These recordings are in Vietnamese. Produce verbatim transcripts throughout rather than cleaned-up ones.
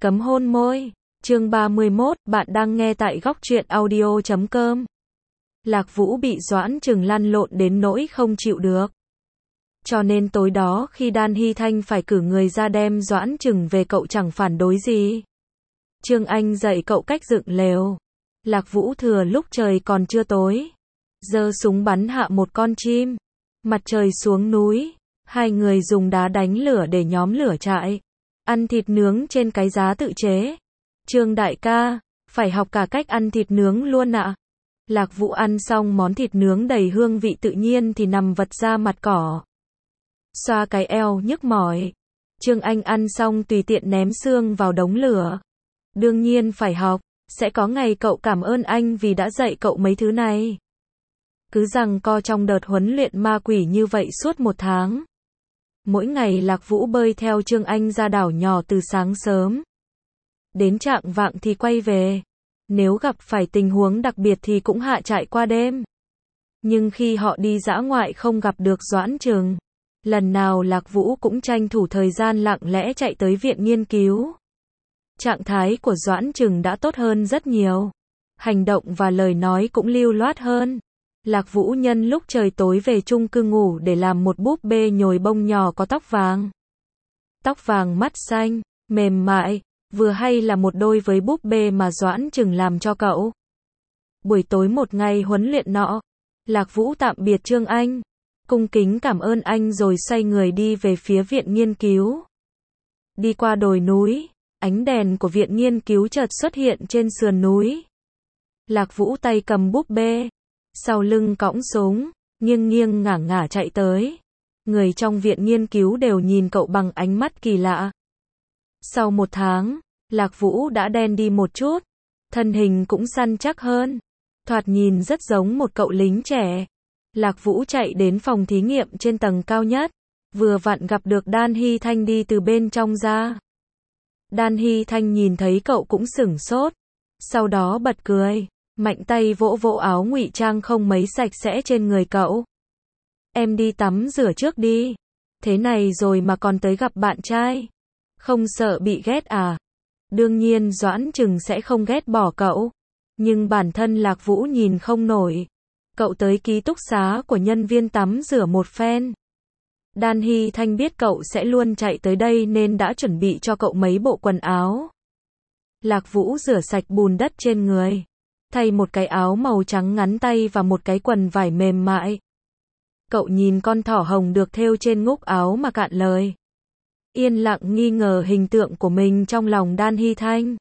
Cấm hôn môi. Chương ba mươi mốt, bạn đang nghe tại góc truyện audio chấm com. Lạc Vũ bị Doãn Trừng lăn lộn đến nỗi không chịu được. Cho nên tối đó khi Đan Hy Thanh phải cử người ra đem Doãn Trừng về, cậu chẳng phản đối gì. Trương Anh dạy cậu cách dựng lều. Lạc Vũ thừa lúc trời còn chưa tối, giơ súng bắn hạ một con chim. Mặt trời xuống núi, hai người dùng đá đánh lửa để nhóm lửa trại, ăn thịt nướng trên cái giá tự chế. Trương đại ca, phải học cả cách ăn thịt nướng luôn ạ. Lạc Vũ ăn xong món thịt nướng đầy hương vị tự nhiên thì nằm vật ra mặt cỏ, xoa cái eo nhức mỏi. Trương Anh ăn xong tùy tiện ném xương vào đống lửa. Đương nhiên phải học, sẽ có ngày cậu cảm ơn anh vì đã dạy cậu mấy thứ này. Cứ giằng co trong đợt huấn luyện ma quỷ như vậy suốt một tháng. Mỗi ngày Lạc Vũ bơi theo Trương Anh ra đảo nhỏ từ sáng sớm, đến chạng vạng thì quay về. Nếu gặp phải tình huống đặc biệt thì cũng hạ trại qua đêm. Nhưng khi họ đi dã ngoại không gặp được Doãn Trừng, lần nào Lạc Vũ cũng tranh thủ thời gian lặng lẽ chạy tới viện nghiên cứu. Trạng thái của Doãn Trừng đã tốt hơn rất nhiều. Hành động và lời nói cũng lưu loát hơn. Lạc Vũ nhân lúc trời tối về chung cư ngủ để làm một búp bê nhồi bông nhỏ có tóc vàng. Tóc vàng mắt xanh, mềm mại, vừa hay là một đôi với búp bê mà Doãn Trừng làm cho cậu. Buổi tối một ngày huấn luyện nọ, Lạc Vũ tạm biệt Trương Anh, cung kính cảm ơn anh rồi xoay người đi về phía viện nghiên cứu. Đi qua đồi núi, ánh đèn của viện nghiên cứu chợt xuất hiện trên sườn núi. Lạc Vũ tay cầm búp bê, sau lưng cõng súng, nghiêng nghiêng ngả ngả chạy tới. Người trong viện nghiên cứu đều nhìn cậu bằng ánh mắt kỳ lạ. Sau một tháng, Lạc Vũ đã đen đi một chút, thân hình cũng săn chắc hơn, thoạt nhìn rất giống một cậu lính trẻ. Lạc Vũ chạy đến phòng thí nghiệm trên tầng cao nhất, vừa vặn gặp được Đan Hy Thanh đi từ bên trong ra. Đan Hy Thanh nhìn thấy cậu cũng sửng sốt, sau đó bật cười, mạnh tay vỗ vỗ áo ngụy trang không mấy sạch sẽ trên người cậu. Em đi tắm rửa trước đi, thế này rồi mà còn tới gặp bạn trai, không sợ bị ghét à? Đương nhiên Doãn Trừng sẽ không ghét bỏ cậu, nhưng bản thân Lạc Vũ nhìn không nổi. Cậu tới ký túc xá của nhân viên tắm rửa một phen. Đan Hy Thanh biết cậu sẽ luôn chạy tới đây nên đã chuẩn bị cho cậu mấy bộ quần áo. Lạc Vũ rửa sạch bùn đất trên người, thay một cái áo màu trắng ngắn tay và một cái quần vải mềm mại. Cậu nhìn con thỏ hồng được thêu trên ngúc áo mà cạn lời. Yên lặng nghi ngờ hình tượng của mình trong lòng Đan Hy Thanh.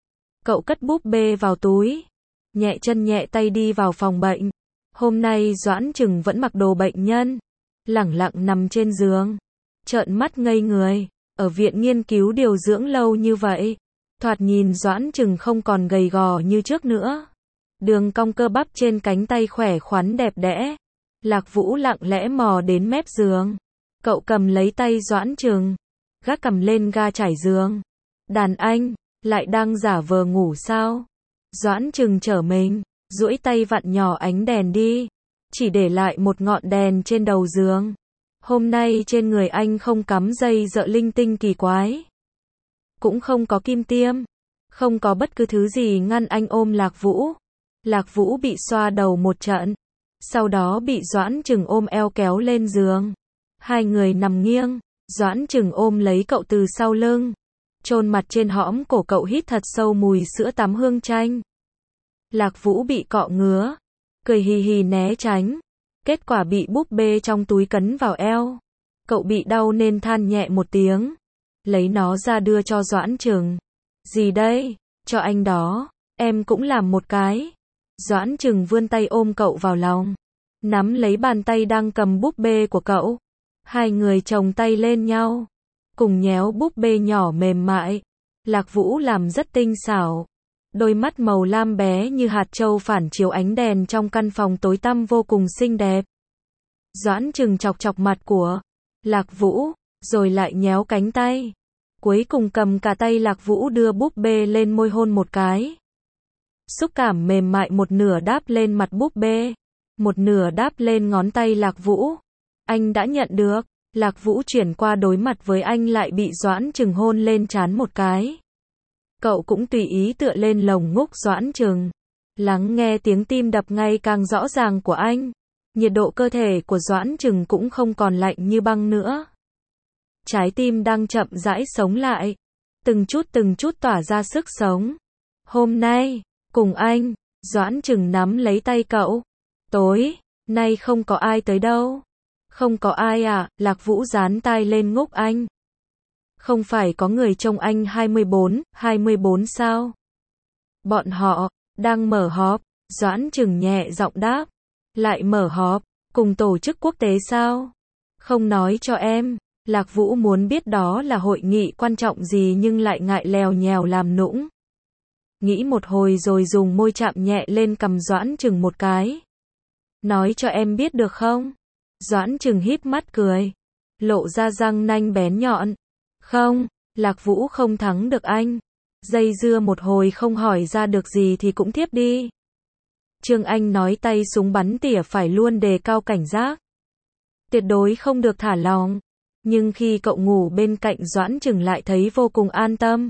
Cậu cất búp bê vào túi, nhẹ chân nhẹ tay đi vào phòng bệnh. Hôm nay Doãn Trừng vẫn mặc đồ bệnh nhân, lẳng lặng nằm trên giường, trợn mắt ngây người. Ở viện nghiên cứu điều dưỡng lâu như vậy, thoạt nhìn Doãn Trừng không còn gầy gò như trước nữa. Đường cong cơ bắp trên cánh tay khỏe khoắn đẹp đẽ. Lạc Vũ lặng lẽ mò đến mép giường. Cậu cầm lấy tay Doãn Trừng, gác cầm lên ga trải giường. Đàn anh, lại đang giả vờ ngủ sao? Doãn Trừng trở mình, duỗi tay vặn nhỏ ánh đèn đi, chỉ để lại một ngọn đèn trên đầu giường. Hôm nay trên người anh không cắm dây dợ linh tinh kỳ quái, cũng không có kim tiêm, không có bất cứ thứ gì ngăn anh ôm Lạc Vũ. Lạc Vũ bị xoa đầu một trận, sau đó bị Doãn Trừng ôm eo kéo lên giường. Hai người nằm nghiêng, Doãn Trừng ôm lấy cậu từ sau lưng, chôn mặt trên hõm cổ cậu, hít thật sâu mùi sữa tắm hương chanh. Lạc Vũ bị cọ ngứa, cười hì hì né tránh, kết quả bị búp bê trong túi cấn vào eo. Cậu bị đau nên than nhẹ một tiếng, lấy nó ra đưa cho Doãn Trừng. Gì đây? Cho anh đó, em cũng làm một cái. Doãn Trừng vươn tay ôm cậu vào lòng, nắm lấy bàn tay đang cầm búp bê của cậu. Hai người chồng tay lên nhau, cùng nhéo búp bê nhỏ mềm mại. Lạc Vũ làm rất tinh xảo, đôi mắt màu lam bé như hạt châu phản chiếu ánh đèn trong căn phòng tối tăm vô cùng xinh đẹp. Doãn Trừng chọc chọc mặt của Lạc Vũ, rồi lại nhéo cánh tay. Cuối cùng cầm cả tay Lạc Vũ đưa búp bê lên môi hôn một cái. Xúc cảm mềm mại một nửa đáp lên mặt búp bê, một nửa đáp lên ngón tay Lạc Vũ. Anh đã nhận được. Lạc Vũ chuyển qua đối mặt với anh lại bị Doãn Trừng hôn lên trán một cái. Cậu cũng tùy ý tựa lên lồng ngúc Doãn Trừng, lắng nghe tiếng tim đập ngày càng rõ ràng của anh. Nhiệt độ cơ thể của Doãn Trừng cũng không còn lạnh như băng nữa. Trái tim đang chậm rãi sống lại, từng chút từng chút tỏa ra sức sống. Hôm nay, cùng anh, Doãn Trừng nắm lấy tay cậu. Tối nay không có ai tới đâu. Không có ai à? Lạc Vũ dán tai lên ngúc anh. Không phải có người trông anh hai mươi bốn, hai mươi bốn sao? Bọn họ đang mở họp. Doãn Trừng nhẹ giọng đáp. Lại mở họp, cùng tổ chức quốc tế sao? Không nói cho em. Lạc Vũ muốn biết đó là hội nghị quan trọng gì nhưng lại ngại lèo nhèo làm nũng. Nghĩ một hồi rồi dùng môi chạm nhẹ lên cằm Doãn Trừng một cái. Nói cho em biết được không? Doãn Trừng híp mắt cười, lộ ra răng nanh bén nhọn. Không, Lạc Vũ không thắng được anh. Dây dưa một hồi không hỏi ra được gì thì cũng thiếp đi. Trương Anh nói tay súng bắn tỉa phải luôn đề cao cảnh giác. Tuyệt đối không được thả lỏng. Nhưng khi cậu ngủ bên cạnh Doãn Trừng lại thấy vô cùng an tâm.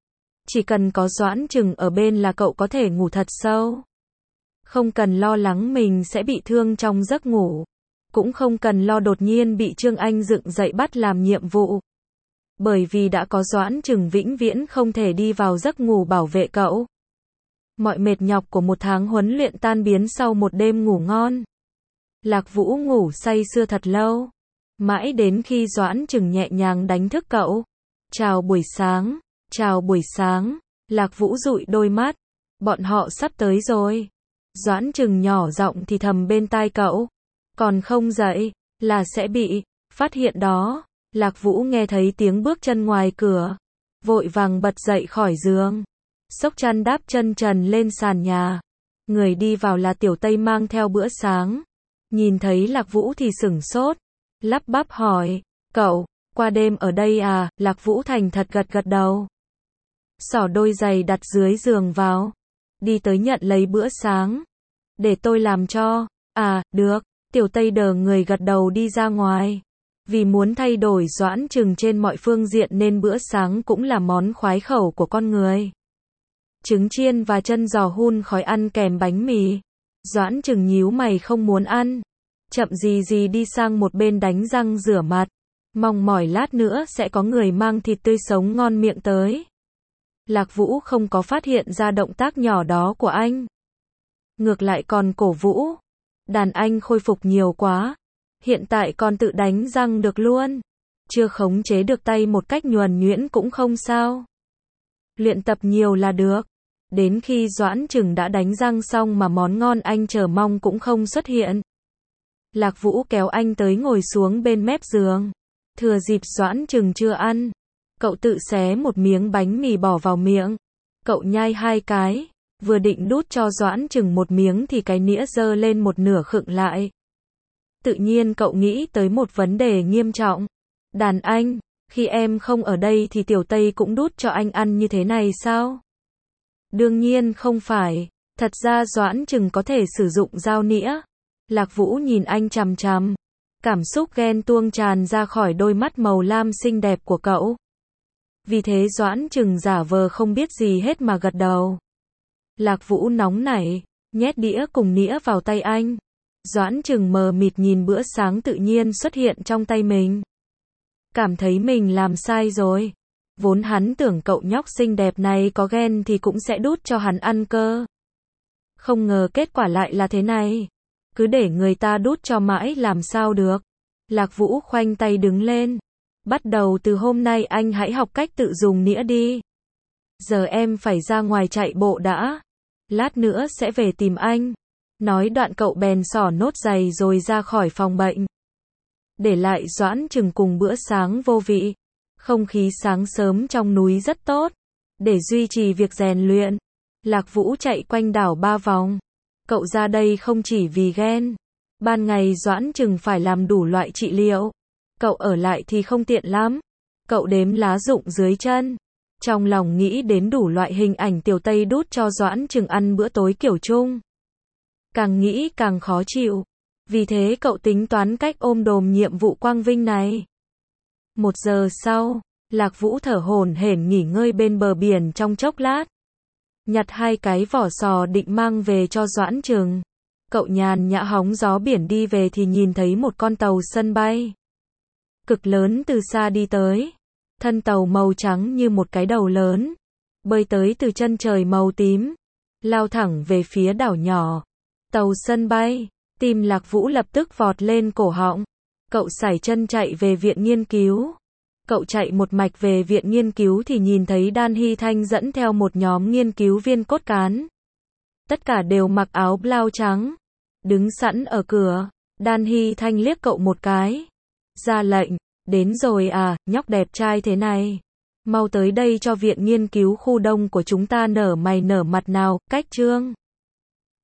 Chỉ cần có Doãn Trừng ở bên là cậu có thể ngủ thật sâu. Không cần lo lắng mình sẽ bị thương trong giấc ngủ. Cũng không cần lo đột nhiên bị Trương Anh dựng dậy bắt làm nhiệm vụ. Bởi vì đã có Doãn Trừng vĩnh viễn không thể đi vào giấc ngủ bảo vệ cậu. Mọi mệt nhọc của một tháng huấn luyện tan biến sau một đêm ngủ ngon. Lạc Vũ ngủ say sưa thật lâu. Mãi đến khi Doãn Trừng nhẹ nhàng đánh thức cậu. Chào buổi sáng, chào buổi sáng. Lạc Vũ dụi đôi mắt. Bọn họ sắp tới rồi. Doãn Trừng nhỏ giọng thì thầm bên tai cậu. Còn không dậy, là sẽ bị phát hiện đó. Lạc Vũ nghe thấy tiếng bước chân ngoài cửa. Vội vàng bật dậy khỏi giường. Xốc chăn đáp chân trần lên sàn nhà. Người đi vào là Tiểu Tây mang theo bữa sáng. Nhìn thấy Lạc Vũ thì sửng sốt. Lắp bắp hỏi, cậu, qua đêm ở đây à? Lạc Vũ thành thật gật gật đầu. Xỏ đôi giày đặt dưới giường vào. Đi tới nhận lấy bữa sáng. Để tôi làm cho. À, được. Tiểu Tây đờ người gật đầu đi ra ngoài. Vì muốn thay đổi Doãn Trừng trên mọi phương diện nên bữa sáng cũng là món khoái khẩu của con người. Trứng chiên và chân giò hun khói ăn kèm bánh mì. Doãn Trừng nhíu mày không muốn ăn. Chậm gì gì đi sang một bên đánh răng rửa mặt. Mong mỏi lát nữa sẽ có người mang thịt tươi sống ngon miệng tới. Lạc Vũ không có phát hiện ra động tác nhỏ đó của anh. Ngược lại còn cổ vũ. Đàn anh khôi phục nhiều quá. Hiện tại còn tự đánh răng được luôn. Chưa khống chế được tay một cách nhuần nhuyễn cũng không sao. Luyện tập nhiều là được. Đến khi Doãn Trừng đã đánh răng xong mà món ngon anh chờ mong cũng không xuất hiện. Lạc Vũ kéo anh tới ngồi xuống bên mép giường. Thừa dịp Doãn Trừng chưa ăn. Cậu tự xé một miếng bánh mì bỏ vào miệng. Cậu nhai hai cái. Vừa định đút cho Doãn Trừng một miếng thì cái nĩa giơ lên một nửa khựng lại. Tự nhiên cậu nghĩ tới một vấn đề nghiêm trọng. Đàn anh, khi em không ở đây thì Tiểu Tây cũng đút cho anh ăn như thế này sao? Đương nhiên không phải. Thật ra Doãn Trừng có thể sử dụng dao nĩa. Lạc Vũ nhìn anh chằm chằm. Cảm xúc ghen tuông tràn ra khỏi đôi mắt màu lam xinh đẹp của cậu. Vì thế Doãn Trừng giả vờ không biết gì hết mà gật đầu. Lạc Vũ nóng nảy, nhét đĩa cùng nĩa vào tay anh. Doãn Trừng mờ mịt nhìn bữa sáng tự nhiên xuất hiện trong tay mình. Cảm thấy mình làm sai rồi. Vốn hắn tưởng cậu nhóc xinh đẹp này có ghen thì cũng sẽ đút cho hắn ăn cơ. Không ngờ kết quả lại là thế này. Cứ để người ta đút cho mãi làm sao được. Lạc Vũ khoanh tay đứng lên. Bắt đầu từ hôm nay anh hãy học cách tự dùng nĩa đi. Giờ em phải ra ngoài chạy bộ đã. Lát nữa sẽ về tìm anh. Nói đoạn cậu bèn xỏ nốt giày rồi ra khỏi phòng bệnh. Để lại Doãn Trừng cùng bữa sáng vô vị. Không khí sáng sớm trong núi rất tốt. Để duy trì việc rèn luyện, Lạc Vũ chạy quanh đảo ba vòng. Cậu ra đây không chỉ vì ghen. Ban ngày Doãn Trừng phải làm đủ loại trị liệu. Cậu ở lại thì không tiện lắm. Cậu đếm lá rụng dưới chân. Trong lòng nghĩ đến đủ loại hình ảnh Tiểu Tây đút cho Doãn Trừng ăn bữa tối kiểu chung. Càng nghĩ càng khó chịu. Vì thế cậu tính toán cách ôm đồm nhiệm vụ quang vinh này. Một giờ sau, Lạc Vũ thở hổn hển nghỉ ngơi bên bờ biển trong chốc lát. Nhặt hai cái vỏ sò định mang về cho Doãn Trừng. Cậu nhàn nhã hóng gió biển đi về thì nhìn thấy một con tàu sân bay cực lớn từ xa đi tới. Thân tàu màu trắng như một cái đầu lớn, bơi tới từ chân trời màu tím, lao thẳng về phía đảo nhỏ. Tàu sân bay, tim Lạc Vũ lập tức vọt lên cổ họng. Cậu sải chân chạy về viện nghiên cứu. Cậu chạy một mạch về viện nghiên cứu thì nhìn thấy Đan Hy Thanh dẫn theo một nhóm nghiên cứu viên cốt cán. Tất cả đều mặc áo blau trắng, đứng sẵn ở cửa. Đan Hy Thanh liếc cậu một cái, ra lệnh, đến rồi à, nhóc đẹp trai thế này. Mau tới đây cho viện nghiên cứu khu đông của chúng ta nở mày nở mặt nào, cách trương.